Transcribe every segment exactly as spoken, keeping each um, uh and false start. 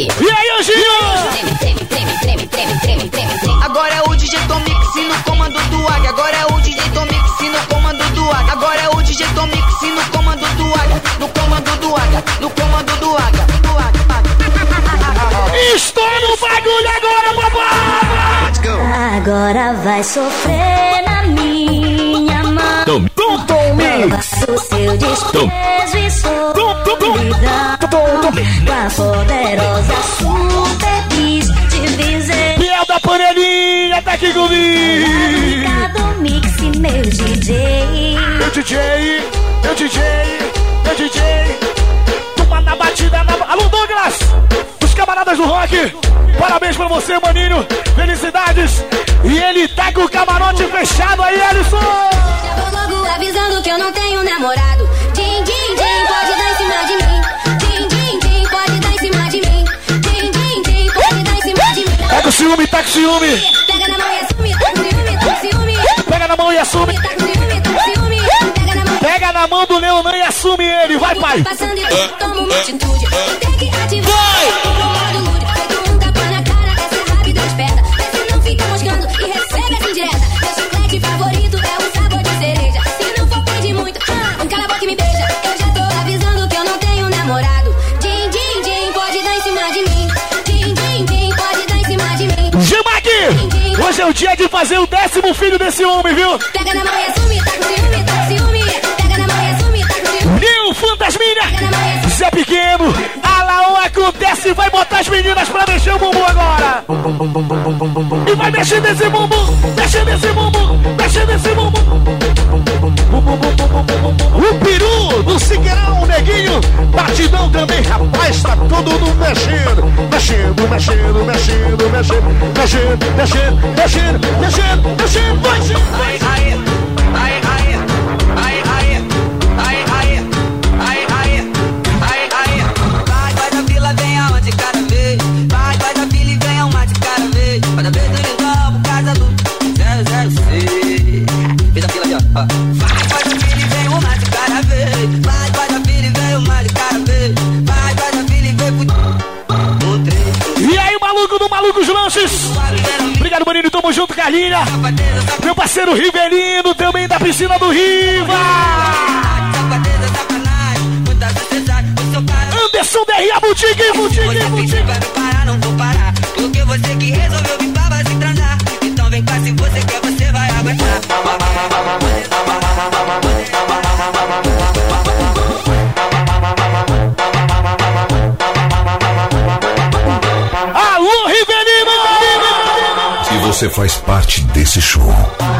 E aí, Anjinho? Treme, treme, treme, treme, treme, treme, treme. Agora é o D J Tomix no comando do Águia. Agora é o D J Tomix no comando do Águia. Agora é o D J Tomix no comando do Águia. No comando do Águia. No comando do Águia. Do Águia. Estou no bagulho agora, papai! Agora vai sofrer na minha mão. Tom, tom, tom, o seu desprezo e solidão. Com a poderosa super bis divisão. Biel da panelinha tá aqui comigo. Obrigado, Mix, meu D J. Meu D J, meu D J, meu D J. Toma na batida, na... Alô, Douglas! Os camaradas do rock. Parabéns pra você, maninho. Felicidades. E ele tá com o camarote fechado aí, Alisson. Já vou logo avisando que eu não tenho namorado. Din, din, din, pode dar em cima de mim. Din, din, din, pode dar em cima de mim. Din, din, din, pode dar em cima de mim. Tá com ciúme, tá com ciúme. Pega na mão e assume, tá com ciúme, tá com ciúme. Pega na mão e assume. Tá com ciúme, tá com ciúme. Pega na mão. Pega na mão do Leonan e assume ele. Vai, pai. Passando e eu tomo uma atitude. Tem que ativar. Vai! Um tapa na cara, essa é rápida esperta. Essa não fica moscando e recebe essa indireta. Meu chiclete favorito é o sabor de cereja. Se não for pedir muito, ah, cala a boca e me beija. Eu já tô avisando que eu não tenho namorado. Din, din, din, pode dar em cima de mim. Din, din, din, pode dar em cima de mim. Gemac, hoje é o dia de fazer o décimo filho desse homem, viu? Pega na mão e assume, tá com ciúme, tá com ciúme. Pega na mão e assume, tá com ciúme. Nil Fantasminha, Zé Pequeno, a Laô acontece, vai botar as meninas pra mexer o bumbum agora. E vai mexer nesse bumbum, mexer nesse bumbum, mexer nesse bumbum. O peru do Siqueirão, o neguinho, batidão também, rapaz, tá todo mundo mexendo. Mexendo, mexendo, mexendo, mexendo, mexendo, mexendo, mexendo, mexendo, mexendo, vai sim. Aí, aí, aí, aí, aí, aí, aí, aí, aí, aí, aí, aí. Vai, vai da fila, vem aonde cada vez. Vai, vai da fila e vem uma de cada vez. Cada vez eu engamo, casa do zero zero seis. Vem da fila ali, ó. Vai, vai da fila e vem uma de cada vez. Vai, vai da fila e vem uma de cada vez. Vai, vai da fila e vem pro um, três. E aí, maluco do Malucos Lanches. Obrigado, maninho, tamo junto, Carlinha. Meu parceiro Rivelino, também da piscina do Riva. Anderson D R A Boutique, Boutique, Boutique. Vai me parar, não vou parar. Porque você que resolveu vir pra base transar. Então vem cá, se você quer, você vai aguentar. Alô, Rivelino! E você faz parte desse show.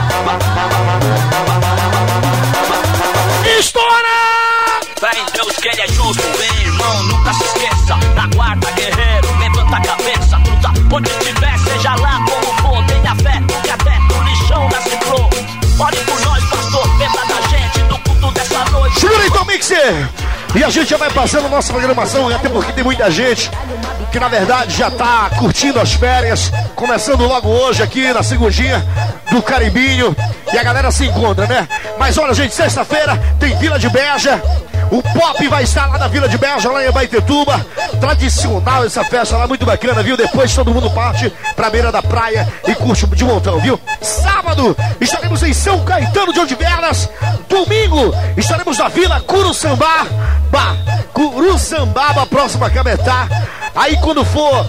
Estoura! Fé em Deus que ele é justo, meu irmão, nunca se esqueça. Na guarda, guerreiro, levanta a cabeça. Luta onde estiver, seja lá como for. Tenha fé, que até no lixão nasce flor. Ore por nós, pastor, lembra da gente do culto dessa noite. Segura aí, Tom Mixer! E a gente já vai passando a nossa programação, até porque tem muita gente que na verdade já tá curtindo as férias, começando logo hoje aqui na segundinha do Carimbinho, e a galera se encontra, né? Mas olha, gente, sexta-feira tem Vila de Beja. O Pop vai estar lá na Vila de Beja, lá em Abaetetuba. Tradicional essa festa lá, muito bacana, viu? Depois todo mundo parte pra beira da praia e curte de montão, viu? Sábado estaremos em São Caetano de Odivelas. Domingo estaremos na Vila Curuçambá, bah, Curuçambaba, próxima a Cametá. Aí quando for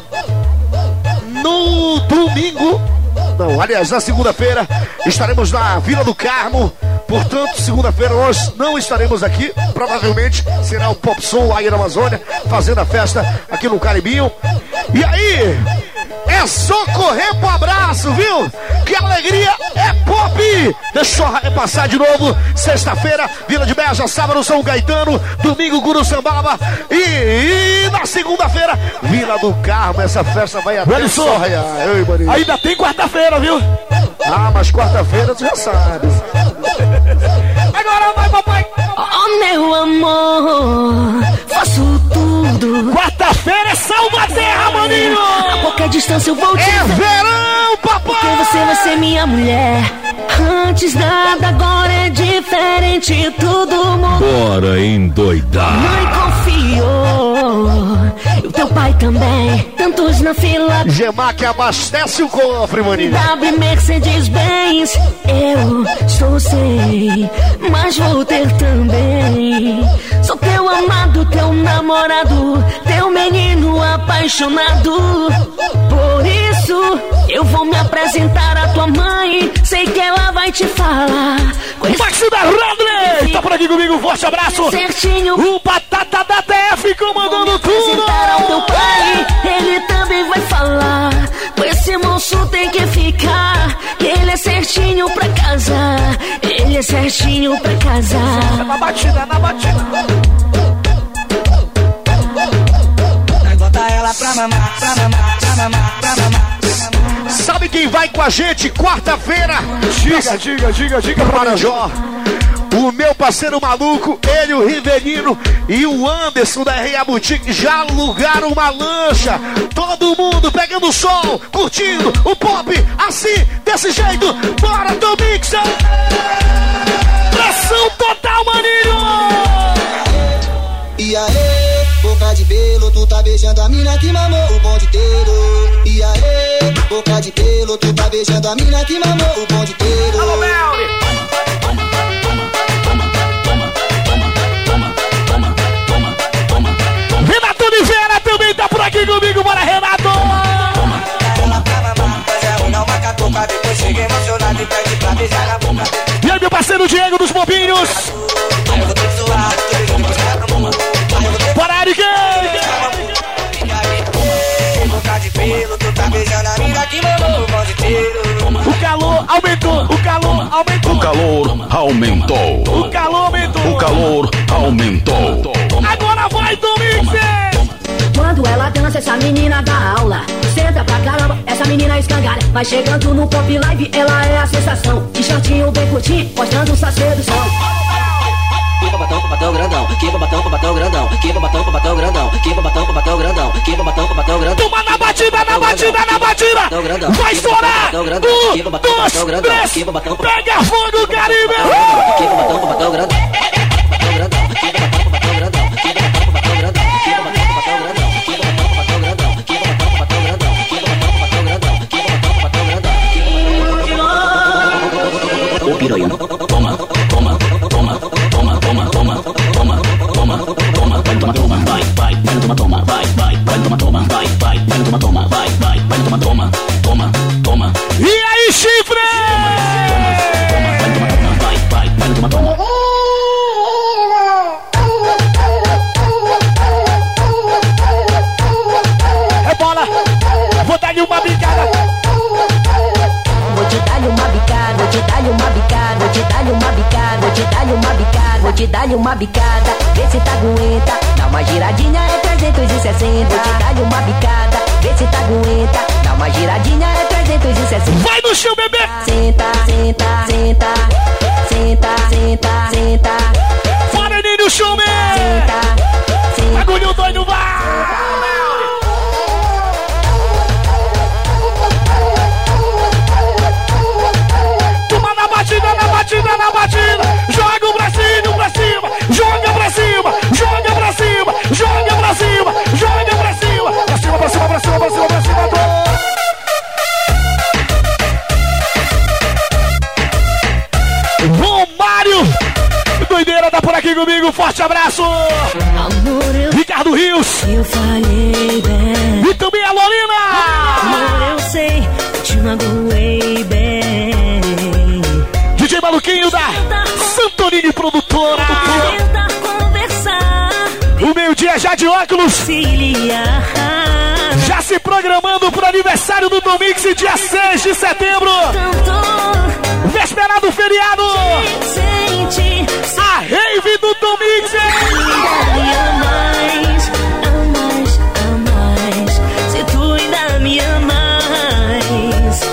no domingo, não, aliás, na segunda-feira estaremos na Vila do Carmo. Portanto, segunda-feira nós não estaremos aqui. Provavelmente será o Pop Som lá na Amazônia, fazendo a festa aqui no Caribinho. E aí, é só correr pro abraço, viu? Que alegria é pop! Deixa eu repassar de novo. Sexta-feira, Vila de Beja, sábado, São Caetano, domingo, Curuçambaba. E, e na segunda-feira, Vila do Carmo. Essa festa vai até só raiar. Ainda tem quarta-feira, viu? Ah, mas quarta-feira tu já sabe. Agora vai, papai! Oh, meu amor, faço tudo. Quarta-feira é salva a terra, maninho! A qualquer distância eu vou te É ver. verão, papai! Porque você vai ser minha mulher. Antes nada, agora é diferente. Tudo mudou. Bora endoidar. Mãe confiou. Eu teu pai também. Tantos na fila. Gemac abastece o cofre, maninho. W Mercedes-Benz. Eu estou sem, mas vou ter também. Sou teu amado, teu namorado, teu menino apaixonado. Por isso eu vou me apresentar à tua mãe. Sei que ela vai te falar. Maxi da Rodney tá por aqui comigo, um forte abraço. Certinho. O Batata da T F comandando tudo. Ao teu pai, ele também vai falar. Com esse moço tem que ficar. Ele é certinho pra casar. Ele é certinho pra casar. É na batida, é na batida. Bota ela pra mamar, pra mamar, pra mamar, pra mamar. Sabe quem vai com a gente quarta-feira? Diga, diga, diga, diga pra Marajó. O meu parceiro maluco, ele, o Rivelino e o Anderson da R A Boutique já alugaram uma lancha. Todo mundo pegando o sol, curtindo o pop, assim, desse jeito. Bora, Tomix! Pressão total, maninho! E aí, boca de pelo, tu tá beijando a mina que mamou o bonde inteiro. E aí, boca de pelo, tu tá beijando a mina que mamou o bonde inteiro. Alô, Melly! Renato Oliveira também tá por aqui comigo, bora, Renato! E aí, meu parceiro Diego dos Bobinhos! Bora, Eric! O calor aumentou, o calor aumentou. O calor aumentou. O calor aumentou. O calor aumentou. Agora vai, Domingos! Quando ela dança, essa menina dá aula. Senta pra caramba, essa menina escangalha. Vai chegando no Pop Live, ela é a sensação. De shortinho bem curtinho, mostrando sua sedução. Que babatão com batão grandão, que babatão com batão grandão, que babatão com batão grandão, que babatão com batão grandão, que babatão com batão grandão. Toma na batida, na batida, na batida! Vai estourar! Um, dois, três, pega fogo, Caribe! Que babatão com batão grandão, batão grandão, que babatão com batão grandão, que babatão com batão grandão, que babatão com batão grandão, que babatão com batão grandão, que babatão com batão grandão, que babatão com batão grandão, que babatão com batão grandão, que babatão com batão grandão. Ô piranha, toma, toma, toma, toma, toma, toma, toma, toma, toma, vai toma, toma, vai, vai, vai toma, toma, vai, vai, vai toma, toma, vai, vai, vai toma, toma, vai, vai, vai toma, toma, toma, toma. E aí, chifre! Vai toma, toma, vai, vai, vai toma, toma. É bola! Vou dar-lhe uma bicada! Vou te dar-lhe uma bicada, vou te dar-lhe uma bicada, vou te dar-lhe uma bicada, vou te dar-lhe uma bicada, vou te dar-lhe uma bicada, vê se tá aguenta, dá uma giradinha é trezentos e sessenta, vou te dar-lhe uma bicada, vê se tá aguenta, dá uma giradinha é trezentos e sessenta. Vai no chão, bebê! Senta, senta, senta, senta, senta, senta. Fora, Nino, show, man! Senta, senta. Bagulho doido, vai! Na batida, na batida, joga o bracinho pra cima, joga pra cima, joga pra cima, joga pra cima, joga pra cima, pra cima, pra cima, pra cima, pra cima, pra cima, Romário, doideira, tá por aqui comigo, forte abraço, Amor, eu, Ricardo Rios, eu falei bem, e também a Lorena. Amor, eu sei, eu te magoei bem. D J Maluquinho da Santorini Produtora. Tentar conversar, O meio-dia já de óculos. conciliar. Já se programando pro aniversário do Domingos, dia seis de setembro. Tanto Véspera do feriado. sente, A rave do Domingos. me amas, amas, amas. Se tu ainda me amas,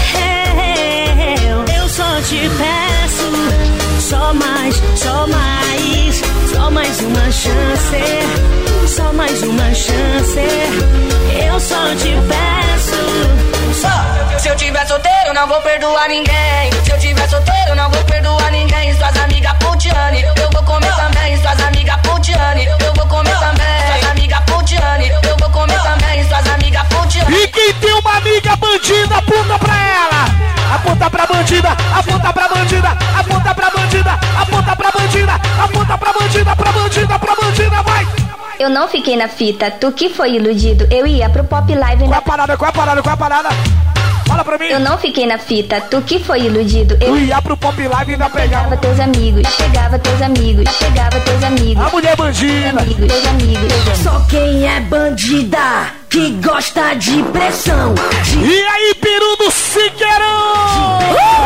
eu, eu só te peço, só mais, só mais, só mais uma chance, só mais uma chance. Eu só te peço. Só, se eu tiver solteiro, não vou perdoar ninguém. Se eu tiver solteiro, não vou perdoar ninguém. Suas amigas putiane, eu vou comer também. Suas amigas putiane, eu vou comer também. Suas amigas putiane, eu vou comer bandida, aponta pra ela. Aponta pra bandida, aponta pra bandida, aponta pra bandida, aponta pra bandida, aponta pra bandida, pra bandida, pra bandida, vai! Eu não fiquei na fita, tu que foi iludido. Eu ia pro Pop Live Qual na... a parada, qual a parada, qual a parada? Fala pra mim. Eu não fiquei na fita, tu que foi iludido. Eu Eu ia pro Pop Live e ainda Chegava pegava. teus amigos, chegava teus amigos, chegava teus amigos. A mulher bandida. Amigos, teus amigos. Só quem é bandida que gosta de pressão. De, E aí, peru do Siqueirão!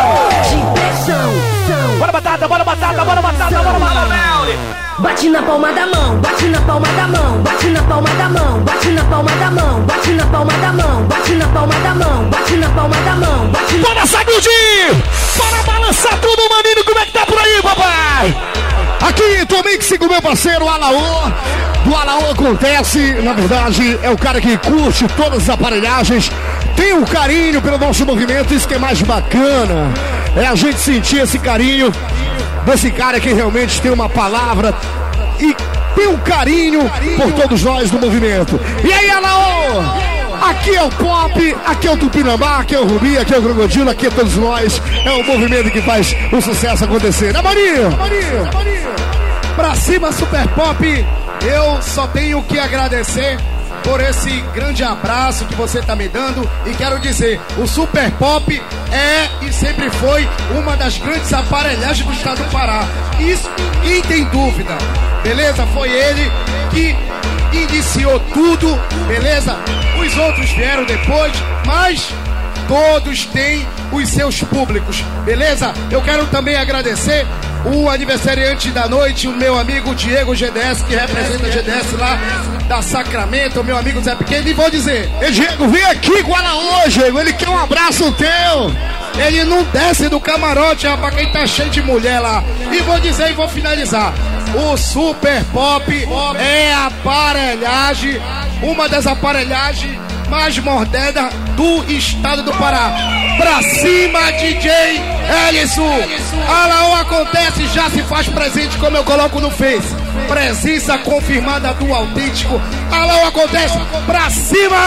de pressão. São. Bora batata, bora batata, bora batata, bora batata. Bate na palma da mão, bate na palma da mão, bate na palma da mão, bate na palma da mão, bate na palma da mão, bate na palma da mão, bate na palma da mão, bate na... Bora sacudir! Bora balançar tudo, maninho! Como é que tá por aí, papai? Aqui, Tomix com meu parceiro Alaô. Do Alaô acontece, na verdade, é o cara que curte todas as aparelhagens, tem um carinho pelo nosso movimento, isso que é mais bacana. É a gente sentir esse carinho desse cara que realmente tem uma palavra e tem um carinho por todos nós do movimento. E aí, Alaô? Aqui é o Pop, aqui é o Tupinambá, aqui é o Rubi, aqui é o Crocodilo, aqui é todos nós. É o movimento que faz o sucesso acontecer. Né, Maninho? Maninho, Maninho. Pra cima, Super Pop, eu só tenho que agradecer por esse grande abraço que você tá me dando. E quero dizer, o Super Pop é e sempre foi uma das grandes aparelhagens do estado do Pará. Isso ninguém tem dúvida, beleza? Foi ele que iniciou tudo, beleza? Os outros vieram depois, mas todos têm os seus públicos, beleza? Eu quero também agradecer o aniversariante da noite, o meu amigo Diego G D S, que representa a G D S lá da Sacramento, o meu amigo Zé Pequeno, e vou dizer... Ei, Diego, vem aqui com ela hoje, ele quer um abraço teu. Ele não desce do camarote, rapaz, quem tá cheio de mulher lá. E vou dizer e vou finalizar. O Super Pop é a aparelhagem, uma das aparelhagens mais modernas do estado do Pará. Pra cima, D J Ellison. Alaô acontece, já se faz presente, como eu coloco no Face. Presença confirmada do autêntico. Alaô acontece, pra cima!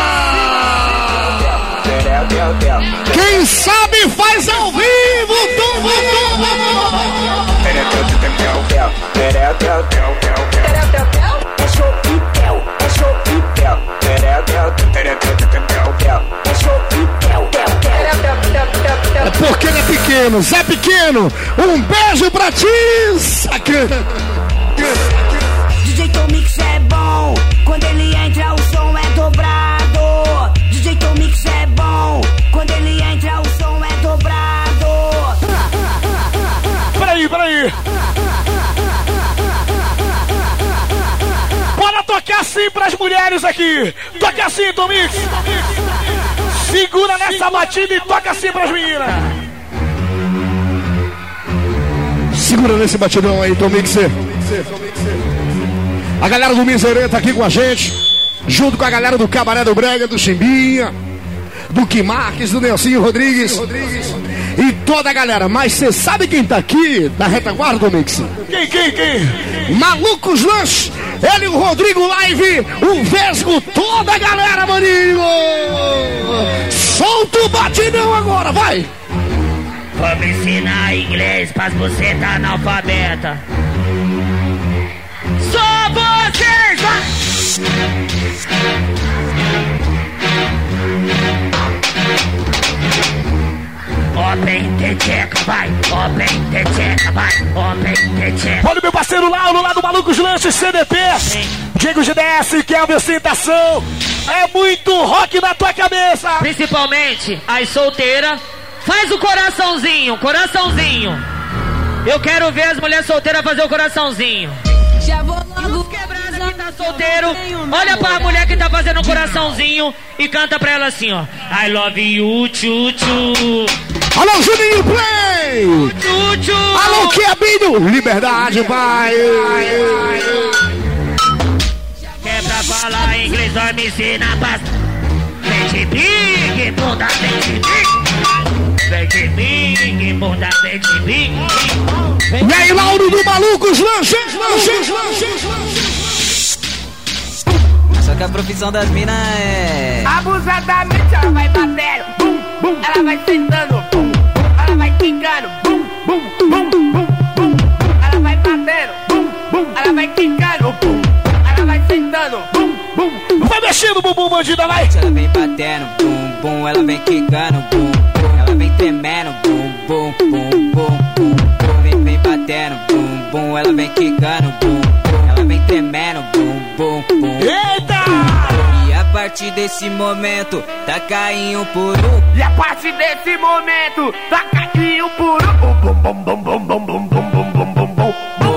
Quem sabe faz ao vivo, tum, tum, tum. É chopitel, é chopitel. É chopitel. É porque ele é pequeno, Zé Pequeno, um beijo pra ti, sacana. D J Tomix é bom, quando ele entra o som é dobrado. D J Tomix é bom, quando ele entra o som é dobrado. Peraí, peraí. Bora tocar assim pras mulheres aqui. Toca assim, Tomix. Segura nessa batida e toca assim pras meninas. Segura nesse batidão aí, Tomix. A galera do Miserê tá aqui com a gente, junto com a galera do Cabaré do Brega, do Chimbinha, do Kim Marques, do Nelsinho Rodrigues e toda a galera. Mas você sabe quem tá aqui na retaguarda, Tomix? Quem, quem, quem? Malucos Lanche, ele, o Rodrigo Live, o Vesgo, toda a galera, maninho! Solta o batidão agora, vai! Vamos ensinar inglês pras você tá analfabeta. Só vocês, vai! Open teteca, vai! Open teteca, vai! Open teteca. Olha o meu parceiro Lauro, lá do Malucos Lanches C D P. Diego G D S, que é a apresentação. É muito rock na tua cabeça. Principalmente as solteiras. Faz o coraçãozinho, coraçãozinho. Eu quero ver as mulheres solteiras fazer o coraçãozinho. Já vou E logo. os quebrados que tá solteiro, olha pra mulher que tá fazendo um coraçãozinho e canta pra ela assim, ó. I love you, tchu, tchu. Alô, Juninho Play! Tchu, tchu. Alô, Quiabinho! Liberdade, vai! Que é pra falar inglês, vai me ensinar bastante. Vem de mim, bunda, vem de mim. Vem de mim, bunda, vem de mim. E aí, Lauro do Malucos Lanches, Lanches, Lanches, Lanches. que a profissão das minas é... Abusadamente ela vai batendo, bum, bum. Ela vai sentando, bum, bum. Ela vai quicando, bum, bum, bum, bum, bum. Ela vai batendo, bum, bum. Ela vai quicando, bum. Ela vai sentando, bum, bum. Vai mexendo o bumbum, bandida, vai! Ela vem batendo, bum, bum. Ela vem quicando, bum, bum. Ela vem tremendo, bum, bum, bum, bum, bum. Vem, vem batendo, bum, bum. Ela vem quicando, bum, bum. Ela vem tremendo, bum, bum, bum. Eita! E a partir desse momento, tá caindo por um. E a partir desse momento, tá caindo por um. Bum, bum, bum, bum, bum, bum, bum, bum, bum, bum, bum.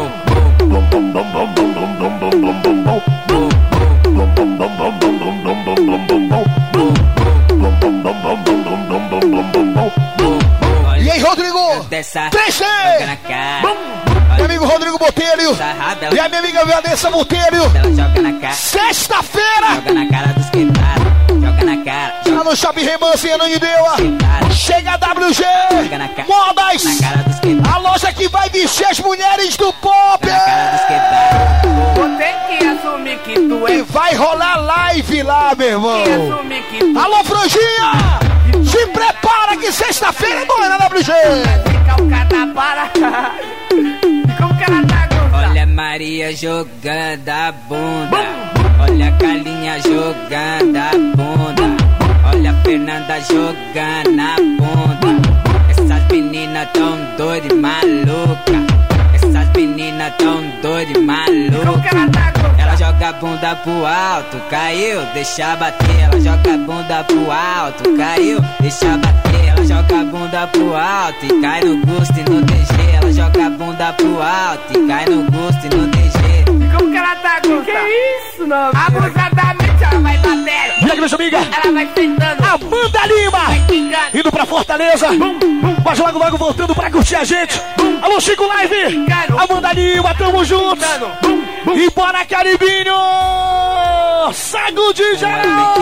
E aí, Rodrigo? três C! Meu amigo Rodrigo Botelho e a minha amiga Vanessa Botelho. Sexta-feira! Joga na cara dos quebrados, joga na cara. Lá no Shopping Remanso em Ananindeua. Chega a W G Modas, a loja que vai vestir as mulheres do pop. Vou ter que assumir que tu é. E vai rolar live lá, meu irmão. Tu... Alô, Franjinha! Se prepara que sexta-feira é boa na W G. Fica o cara para. Como que ela tá gostando? Olha a Maria jogando a bunda. Olha a Carlinha jogando a bunda. Olha a Fernanda jogando a bunda. Essas meninas tão doidas e malucas. Essas meninas tão doidas e malucas. Ela joga a bunda pro alto, caiu, deixa bater. Ela joga a bunda pro alto, caiu, deixa bater. Ela joga a bunda pro alto e cai no gosto e no D G. Ela joga a bunda pro alto e cai no gosto e no D G. E como que ela tá gostando? Que isso, não? Abusadamente ela vai batendo. E aí, minha amiga? Ela vai sentando. Amanda Lima! Indo pra Fortaleza. Bum, bum. Mas logo, logo voltando pra curtir a gente. Bum. Alô, Chico Live! Amanda Lima, tamo juntos! Bum, bum. E bora, Caribinho! Sacude geral!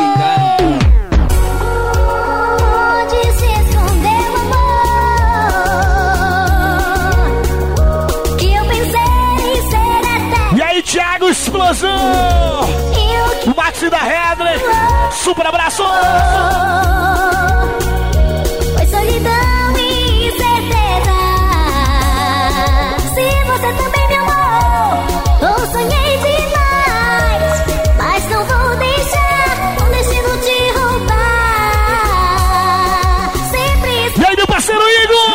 Onde se escondeu o amor que eu pensei ser eterno. E aí, Thiago Explosão! O Maxi da Redley! Super abraço! Foi solidão e incerteza. Se você também me amou, ou sonhei demais, mas não vou deixar o destino te roubar. Sempre e aí, meu parceiro Igor!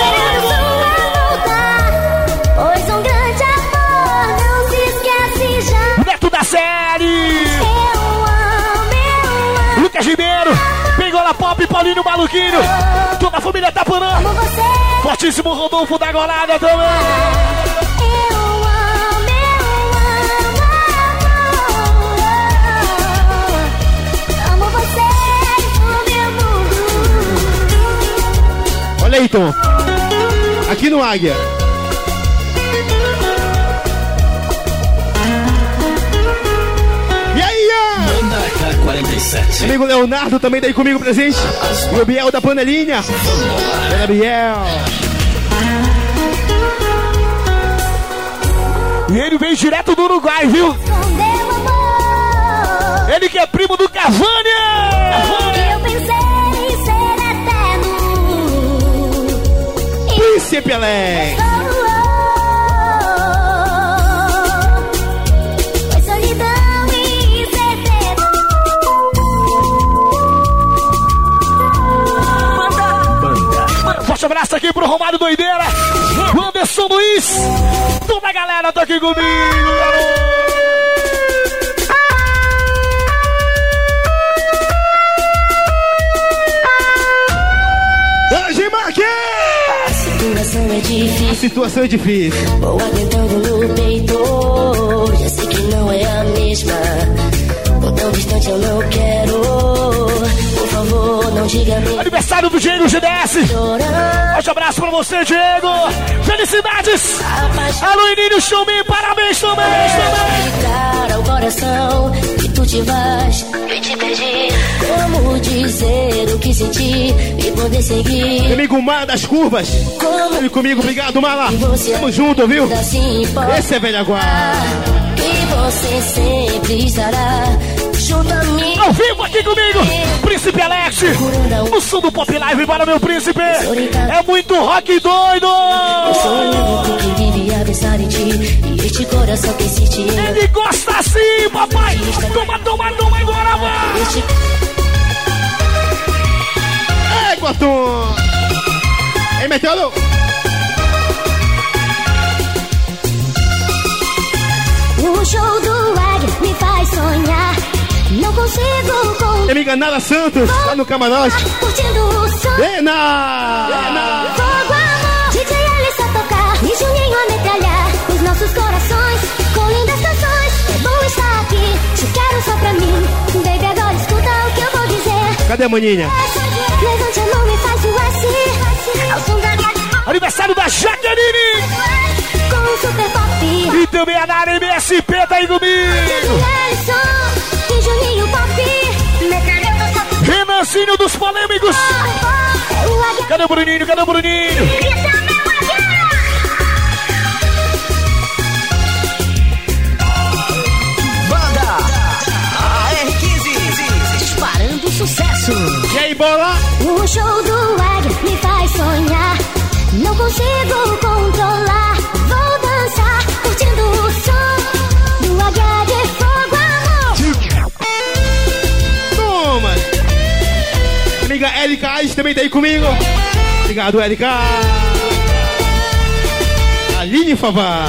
pois um grande amor não se esquece já. Neto da série! Eu amo, eu amo. Lucas Ribeiro! Pingola Pop, Paulinho Maluquinho! Toda a família Taporã! Fortíssimo Rodolfo da Golada também! Eu amo, eu amo, amo você no meu mundo. Olha aí, Tom. Aqui no Águia. E aí, ó? quarenta e sete. Amigo Leonardo também daí comigo presente. E o Biel da panelinha. Era Biel. E ele veio direto do Uruguai, viu? Ele que é primo do Cavani! Eu pensei ser eterno. Príncipe Pelé. Foi solidão e incerteza. Forte abraço aqui pro Romário Doideira, o Anderson Luiz, toda a galera tá aqui comigo, garoto. Angie Marquinhos! A situação é difícil. A situação é difícil. Vou aguentando no peito. Já sei que não é a mesma. Tô tão distante, eu não quero. Por favor, não diga mesmo. Aniversário do Diego G D S. Forte abraço pra você, Diego. Felicidades. Alô, Ininho Chumim, parabéns também. Explicar ao coração que tu te vais e te perdi. Como dizer o que senti e poder seguir. Meu amigo Mar das Curvas. Como Ele comigo, obrigado, Mala. Tamo junto, viu? Assim esse é velha guarda. Que você sempre estará vivo aqui comigo. Príncipe Alex, no som do Pop Live, para meu príncipe. É muito rock doido. Eu sou o único que vive a pensar em ti. E este coração que insiste. Ele gosta assim, papai. Toma, toma, toma, agora vai. Este... Ei, Guatum. Ei, Meteoro. O show do Águia me faz sonhar. Não consigo com... Minha amiga Nara Santos, lá no camarote. Curtindo o som. Ena! Fogo, amor. D J Alisson tocar e Juninho a metralhar os nossos corações com lindas canções. É bom estar aqui. Te quero só pra mim. Baby, agora escuta o que eu vou dizer. Cadê a maninha? Levante a mão e faz o S. Ao som da minha... Aniversário da Jaqueline. Com o Super Pop. E também a Nara M S P tá aí comigo. E Juninho Pop. Renancinho dos polêmicos. Cadê o Bruninho? Cadê o Bruninho? Banda A R quinze, disparando sucesso. E aí, bola? O show do Águia me faz sonhar. Não consigo controlar. Vou dançar, curtindo o som do Águia de Fogo, amor. Toma! Amiga Erika Ais também tá aí comigo. Obrigado, Erika. Aline Favá.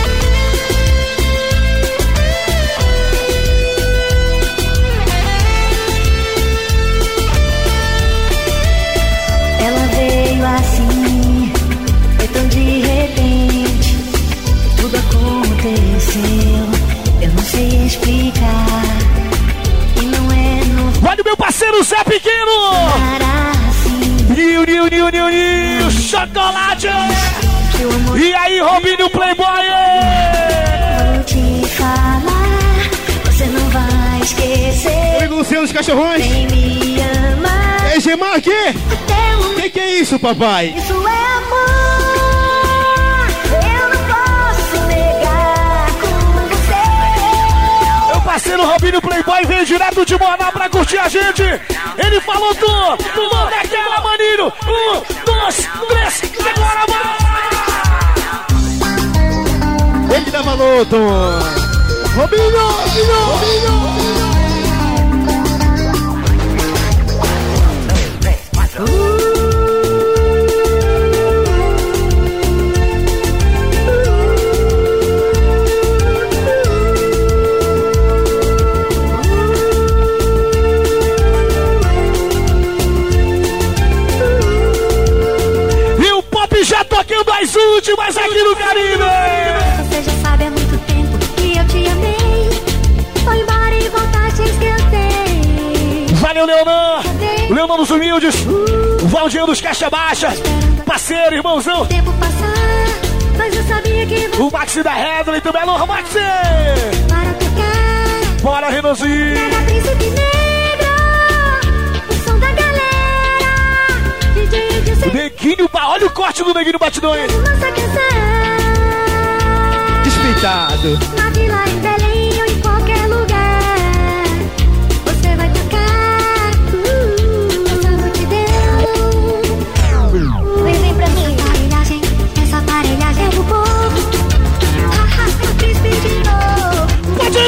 Ela veio assim, foi tão de repente. Tudo aconteceu, eu não sei explicar. E não é no... Olha o meu parceiro Zé Pequeno. Nil, Nil, Nil, Nil, Nil, chocolate. E aí, Robinho Playboy. Vou te falar, você não vai esquecer. Amigo Luciano dos Cachorrões. Quem me ama. Ei, Gemar, aqui? O que, que é isso, papai? Isso é amor, eu não posso negar com você. Meu parceiro Robinho Playboy veio direto de Manaus pra curtir a gente. Ele falou tu, tu manda aquela, maninho. Um, dois, três, agora vai. Ele dá valor, Tom. Robinho, Robinho, Robinho. Já tocando as últimas aqui no Caribe. Você já sabe há muito tempo que eu te amei. Foi embora e voltaste a esquecer. Valeu, Leonan. Leonan dos Humildes. O Valdinho dos Caixa Baixa. Parceiro, irmãozão. O tempo passar, mas eu sabia que você... O Maxi da Redley também. Alô, Maxi. Para tocar. Bora, Renanzinho. Era Príncipe Negro. O som da galera. D J Edson. O Neguinho, olha o corte do Neguinho Batidão aí. Nossa canção. Despeitado. Na vila, em Belém ou em qualquer lugar. Você vai tocar. Uh, essa multidão. Vem, vem pra mim. Essa aparelhagem, essa aparelhagem é do povo. Haha, príncipe de novo. Pode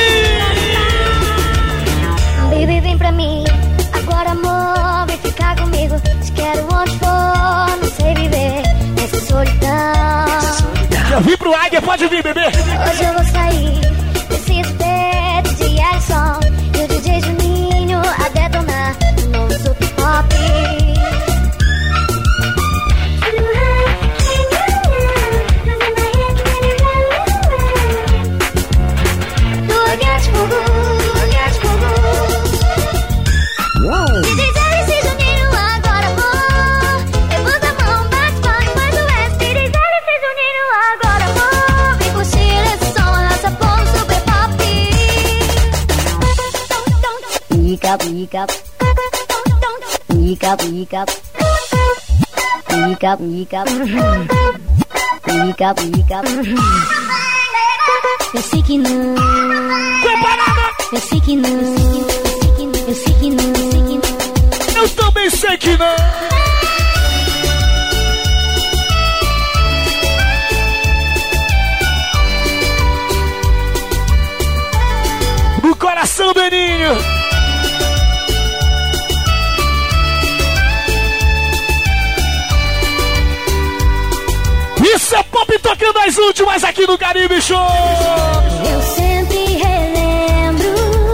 vir. Baby, vem pra mim. Agora, amor, vem ficar comigo. Te quero onde for, não sei viver nessa solidão. Eu vim pro Águia, pode vir, bebê. Hoje eu vou sair, preciso ter D J Alisson e o D J Juninho a detonar no novo Super Pop. Do Águia de Fogo, do Águia de Fogo. D J Alice e Juninho, agora amor. Levanta a mão, bate palma, faz o S. D J Alice e Juninho, agora amor. Vem curtir esse som, arrasa com o Super Pop. Pica, pica. Pica, pica. Pica, pica. Pica, pica. Eu sei que não. Eu sei que não. Eu sei que não. Eu sei que não, eu sei que não. Eu também sei que não. No coração do Eninho. Isso é pop tocando as últimas aqui no Caribe Show. Eu sempre relembro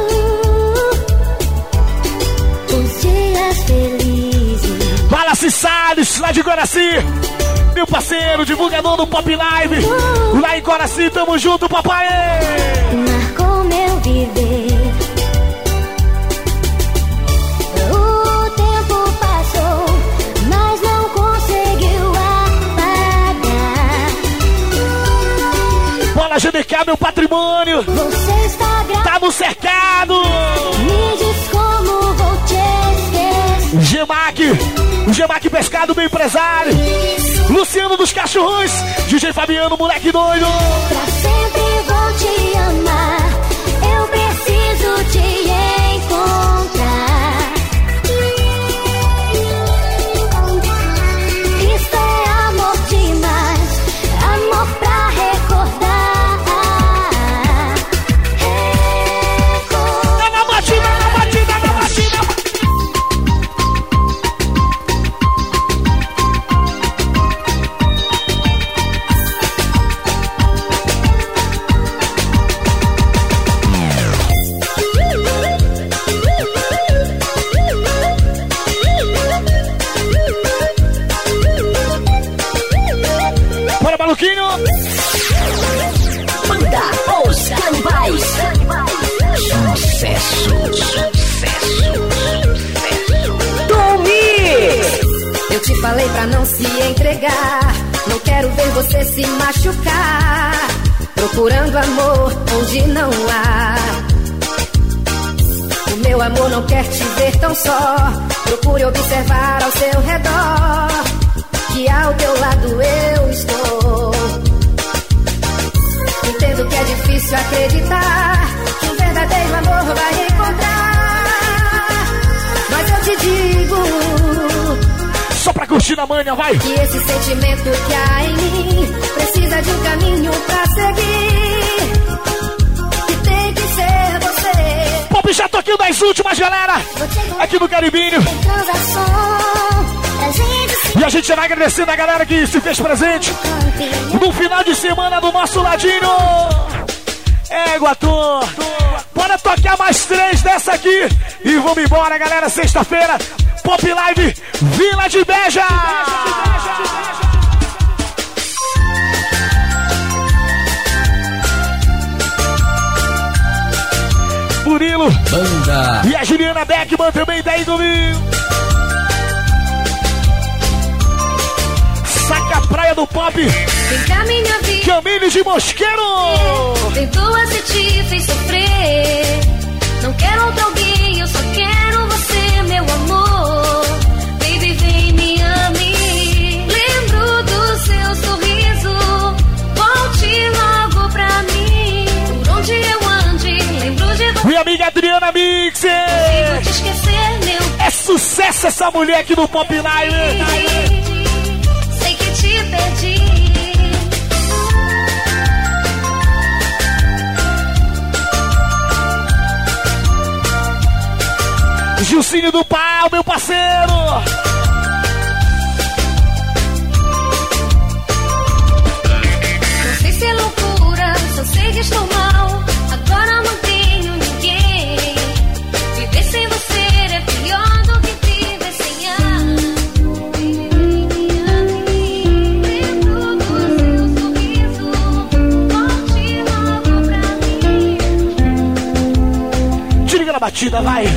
os dias felizes. Wallace Salles, lá de Guaraci. Meu parceiro, divulgador do Pop Live. Lá em Guaraci, tamo junto, papai. Marcou meu viver. O tempo passou, mas não conseguiu apagar. Bola G D K, meu patrimônio. Você está grávida. Tá no cercado. Me diz como vou te esquecer. Gemac, o Gemac Pescado, meu empresário. Luciano dos Cachorrões, D J Fabiano, moleque doido. Pra sempre vou te amar. Eu preciso te encontrar. Isso é amor demais, amor pra recordar. É na batida, na batida, na batida. Bora, maluquinho! Banda Os Canibais. Sucesso, sucesso, sucesso. Domi! Eu te falei pra não se entregar. Não quero ver você se machucar. Procurando amor onde não há. O meu amor não quer te ver tão só. Procure observar ao seu redor. Que ao teu lado eu estou. Entendo que é difícil acreditar que um verdadeiro amor vai encontrar. Mas eu te digo, só pra curtir na manha, vai! Que esse sentimento que há em mim precisa de um caminho pra seguir. E tem que ser você. Pop já tocando as últimas, galera! Aqui no Caribinho. E a gente vai agradecendo a galera que se fez presente no final de semana do nosso ladinho. É, Guatu. Bora tocar mais três dessa aqui e vamos embora, galera. Sexta-feira, Pop Live Vila de Beja. Murilo Banda e a Juliana Beckman também tá aí comigo. Saca a praia do Pop. Vem cá, minha vida. Camille de Mosqueiro. Tentou se te fez sofrer. Não quero outro alguém, eu só quero você, meu amor. Baby, vem, me ame. Lembro do seu sorriso. Volte logo pra mim. Por onde eu ande, lembro de você. Minha amiga Adriana Mixer. Não consigo te esquecer, meu. É sucesso essa mulher aqui no Pop Live. Sei que te perdi. Gilcinho do Pau, meu parceiro. Não sei se é loucura, só sei que estou mal. Agora não tenho ninguém. Viver sem você é pior do que viver sem ar. Lembro do seu sorriso. Volte logo pra mim. Te liga na batida, vai.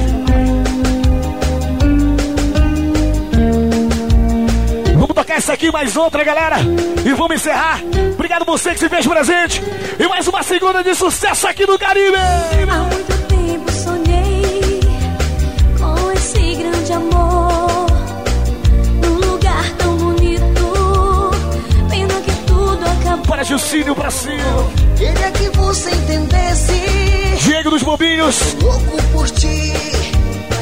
Vamos tocar essa aqui, mais outra, galera. E vamos encerrar. Obrigado você que se fez presente. E mais uma segunda de sucesso aqui no Caribe. Há muito tempo sonhei com esse grande amor, num lugar tão bonito. Pena que tudo acabou. Para Gilcínio pra cima. Queria que você entendesse. Diego dos Bobinhos. Louco por ti.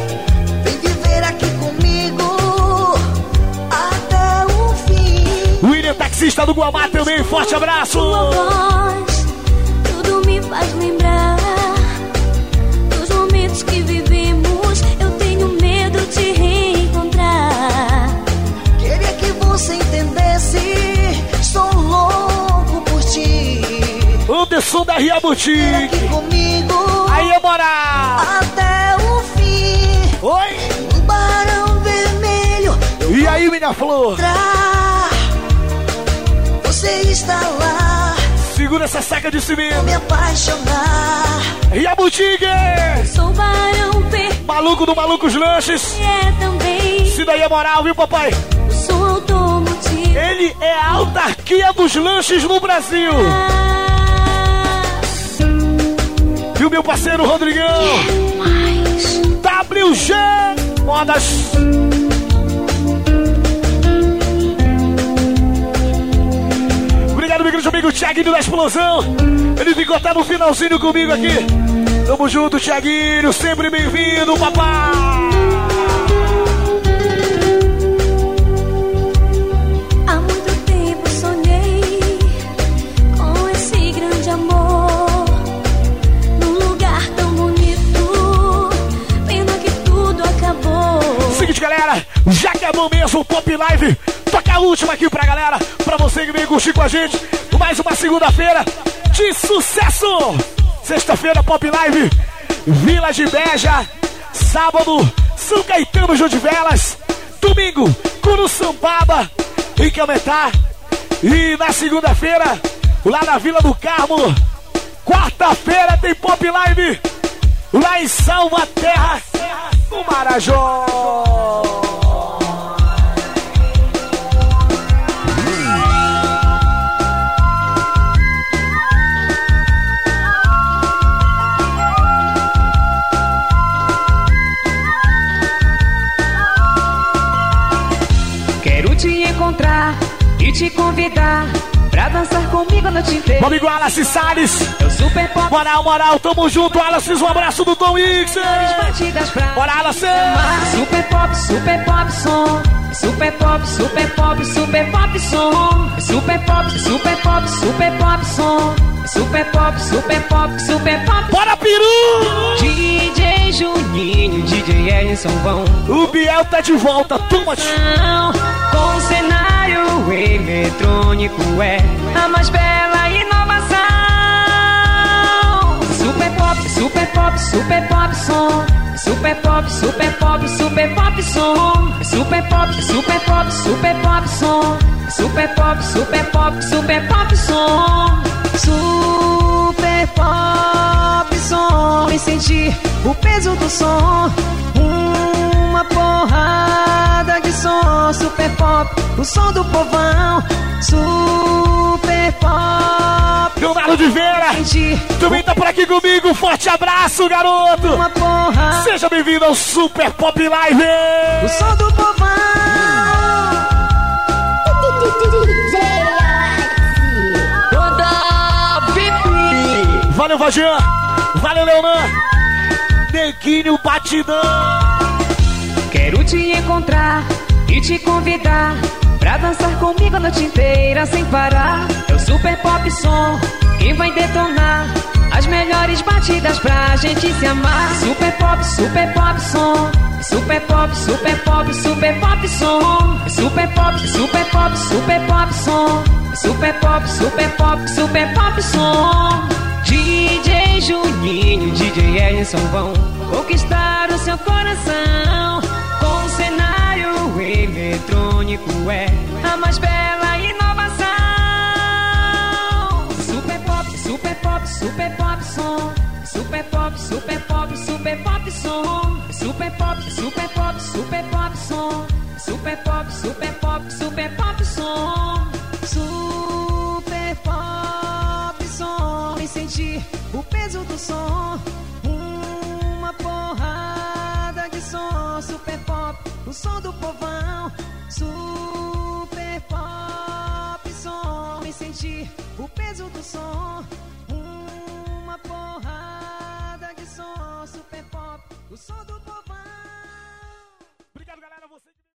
taxista do Guamá também, forte abraço. Tua voz, tudo me faz lembrar dos momentos que vivemos. Eu tenho medo de reencontrar. Queria que você entendesse, sou louco por ti. Anderson da Ria Boutique. Aqui comigo, aí é moral. Até o fim. Oi. Um barão vermelho. E aí, minha flor? Você está lá. Segura essa saca de cimento. Vou me apaixonar. Ria Boutique. Sou barão vermelho. Maluco do Malucos Lanches. É também. Isso daí é moral, viu, papai? Sou automotivo. Ele é a autarquia dos lanches no Brasil. E o meu parceiro Rodrigão. W G Modas. Obrigado, meu grande amigo Thiaguinho da Explosão. Ele ficou até no finalzinho comigo aqui. Tamo junto, Thiaguinho. Sempre bem-vindo, papai. Há muito tempo sonhei com esse grande amor, num lugar tão bonito. Pena que tudo acabou. Seguinte, galera, já acabou mesmo o Pop Live. Toca a última aqui pra galera, pra você que vem curtir com a gente. Mais uma segunda-feira de sucesso. Sexta-feira, Pop Live, Vila de Beja. Sábado, São Caetano, João de Velas. Domingo, Curuçambaba, em Cametá. E na segunda-feira, lá na Vila do Carmo. Quarta-feira tem Pop Live lá em Salvaterra, no Marajó. Quero te encontrar e te convidar pra dançar comigo a noite inteira. Meu amigo Alassi Salles. Eu super pop. Moral, moral, tamo junto, Alassi. Um abraço do Tom X. Bora, Alassi. Super pop, super pop som. Super pop, super pop, super pop som. Super pop, super pop, super pop som. Super pop, super pop, super pop. Bora, peru! D J Juninho, D J Edson vão. O Biel tá de volta, toma. Com cenário eletrônico é a mais bela inovação. Super pop, super pop, super pop som. Super pop, super pop, super pop som. Super pop, super pop, super pop som. Super pop, super pop, super pop som. Super pop som. E sentir o peso do som. Uma porrada de som. Super pop, o som do povão. Super pop. Leonardo de Vera também tá por aqui comigo. Forte abraço, garoto. Uma porra. Seja bem-vindo ao Super Pop Live. O som do povão. Valeu, Vagian. Valeu, Leonan. Neguinho Batidão. Quero te encontrar e te convidar pra dançar comigo a noite inteira sem parar. É o Super Pop Som que vai detonar as melhores batidas pra gente se amar. Super Pop, Super Pop Som. Super Pop, Super Pop, Super Pop Som. Super Pop, Super Pop, Super Pop Som. Super Pop, Super Pop, Super Pop Som. D J Juninho, D J Edson vão conquistar o seu coração. Com cenário eletrônico é a mais bela inovação. Super pop, super pop, super pop som. Super pop, super pop, super pop som. Super pop, super pop, super pop som. Super pop, super pop, super pop som. Super pop som. E sentir o peso do som. Uma porrada de som. Super pop, o som do povão. Super pop som. E sentir o peso do som. Uma porrada de som. Super pop, o som do